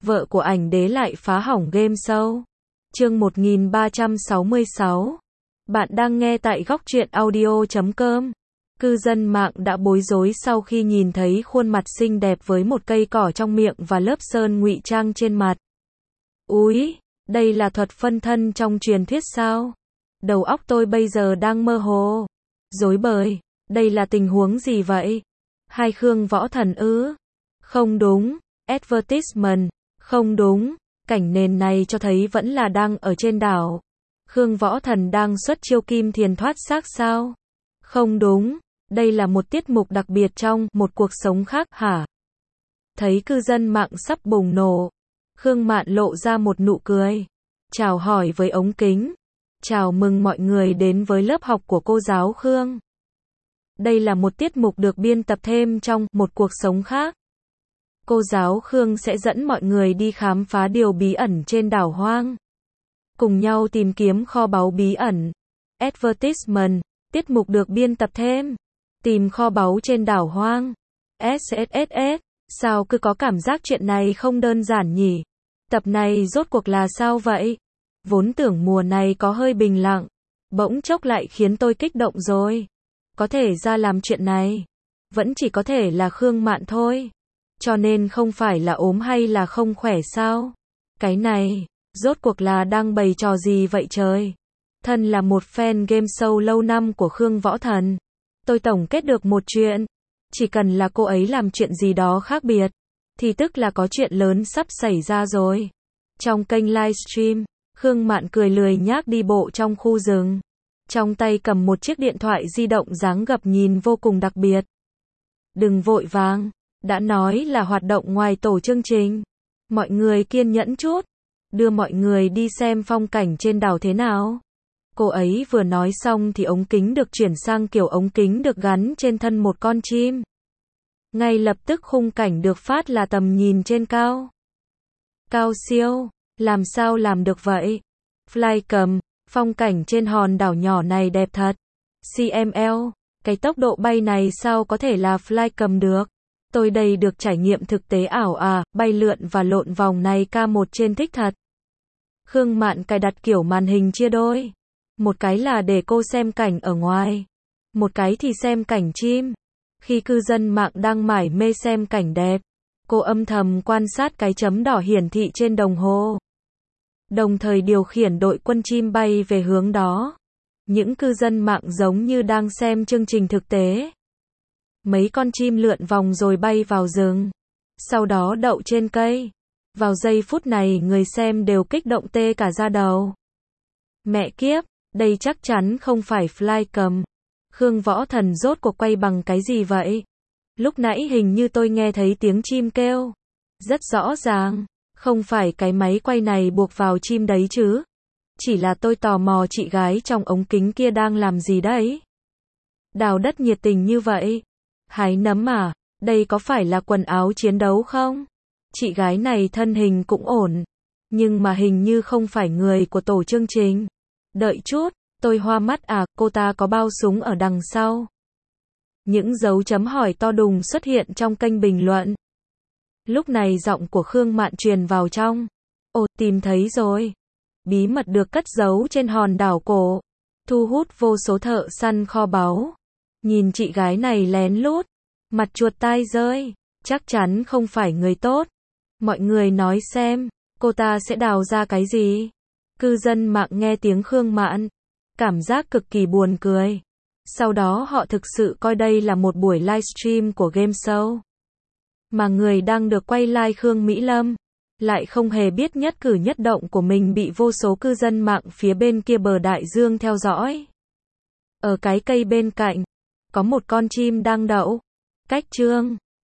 vợ của ảnh đế lại phá hỏng game show. Chương 1366. Bạn đang nghe tại góc truyện audio.com. Cư dân mạng đã bối rối sau khi nhìn thấy khuôn mặt xinh đẹp với một cây cỏ trong miệng và lớp sơn ngụy trang trên mặt. Úi, đây là thuật phân thân trong truyền thuyết sao? Đầu óc tôi bây giờ đang mơ hồ. Rối bời, đây là tình huống gì vậy? Hai Khương Võ Thần ư? Không đúng, advertisement, không đúng, cảnh nền này cho thấy vẫn là đang ở trên đảo. Khương Võ Thần đang xuất chiêu kim thiền thoát xác sao? Không đúng, đây là một tiết mục đặc biệt trong một cuộc sống khác hả? Thấy cư dân mạng sắp bùng nổ, Khương Mạn lộ ra một nụ cười, chào hỏi với ống kính. Chào mừng mọi người đến với lớp học của cô giáo Khương. Đây là một tiết mục được biên tập thêm trong một cuộc sống khác. Cô giáo Khương sẽ dẫn mọi người đi khám phá điều bí ẩn trên đảo hoang. Cùng nhau tìm kiếm kho báu bí ẩn. Advertisement, tiết mục được biên tập thêm. Tìm kho báu trên đảo hoang. SSSS, sao cứ có cảm giác chuyện này không đơn giản nhỉ? Tập này rốt cuộc là sao vậy? Vốn tưởng mùa này có hơi bình lặng, bỗng chốc lại khiến tôi kích động rồi. Có thể ra làm chuyện này, vẫn chỉ có thể là Khương Mạn thôi. Cho nên không phải là ốm hay là không khỏe sao? Cái này, rốt cuộc là đang bày trò gì vậy trời? Thân là một fan game show lâu năm của Khương Võ Thần, tôi tổng kết được một chuyện. Chỉ cần là cô ấy làm chuyện gì đó khác biệt, thì tức là có chuyện lớn sắp xảy ra rồi. Trong kênh livestream, Khương Mạn cười lười nhác đi bộ trong khu rừng. Trong tay cầm một chiếc điện thoại di động dáng gập nhìn vô cùng đặc biệt. Đừng vội vàng, đã nói là hoạt động ngoài tổ chương trình. Mọi người kiên nhẫn chút, đưa mọi người đi xem phong cảnh trên đảo thế nào. Cô ấy vừa nói xong thì ống kính được chuyển sang kiểu ống kính được gắn trên thân một con chim. Ngay lập tức khung cảnh được phát là tầm nhìn trên cao. Cao siêu, làm sao làm được vậy? Flycam, phong cảnh trên hòn đảo nhỏ này đẹp thật. CML, cái tốc độ bay này sao có thể là flycam được? Tôi đây được trải nghiệm thực tế ảo à, bay lượn và lộn vòng này K1 trên thích thật. Khương Mạn cài đặt kiểu màn hình chia đôi. Một cái là để cô xem cảnh ở ngoài, một cái thì xem cảnh chim. Khi cư dân mạng đang mải mê xem cảnh đẹp, cô âm thầm quan sát cái chấm đỏ hiển thị trên đồng hồ. Đồng thời điều khiển đội quân chim bay về hướng đó. Những cư dân mạng giống như đang xem chương trình thực tế. Mấy con chim lượn vòng rồi bay vào rừng. Sau đó đậu trên cây. Vào giây phút này người xem đều kích động tê cả da đầu. Mẹ kiếp, đây chắc chắn không phải flycam. Khương Võ Thần rốt cuộc quay bằng cái gì vậy? Lúc nãy hình như tôi nghe thấy tiếng chim kêu. Rất rõ ràng, không phải cái máy quay này buộc vào chim đấy chứ. Chỉ là tôi tò mò chị gái trong ống kính kia đang làm gì đấy. Đào đất nhiệt tình như vậy. Hái nấm à, đây có phải là quần áo chiến đấu không? Chị gái này thân hình cũng ổn. Nhưng mà hình như không phải người của tổ chương trình. Đợi chút, tôi hoa mắt à, cô ta có bao súng ở đằng sau. Những dấu chấm hỏi to đùng xuất hiện trong kênh bình luận. Lúc này giọng của Khương Mạn truyền vào trong. Ồ, tìm thấy rồi. Bí mật được cất giấu trên hòn đảo cổ. Thu hút vô số thợ săn kho báu. Nhìn chị gái này lén lút. Mặt chuột tai rơi. Chắc chắn không phải người tốt. Mọi người nói xem, cô ta sẽ đào ra cái gì? Cư dân mạng nghe tiếng Khương Mạn, cảm giác cực kỳ buồn cười. Sau đó họ thực sự coi đây là một buổi livestream của game show. Mà người đang được quay live Khương Mỹ Lâm, lại không hề biết nhất cử nhất động của mình bị vô số cư dân mạng phía bên kia bờ đại dương theo dõi. Ở cái cây bên cạnh, có một con chim đang đậu. Cách chương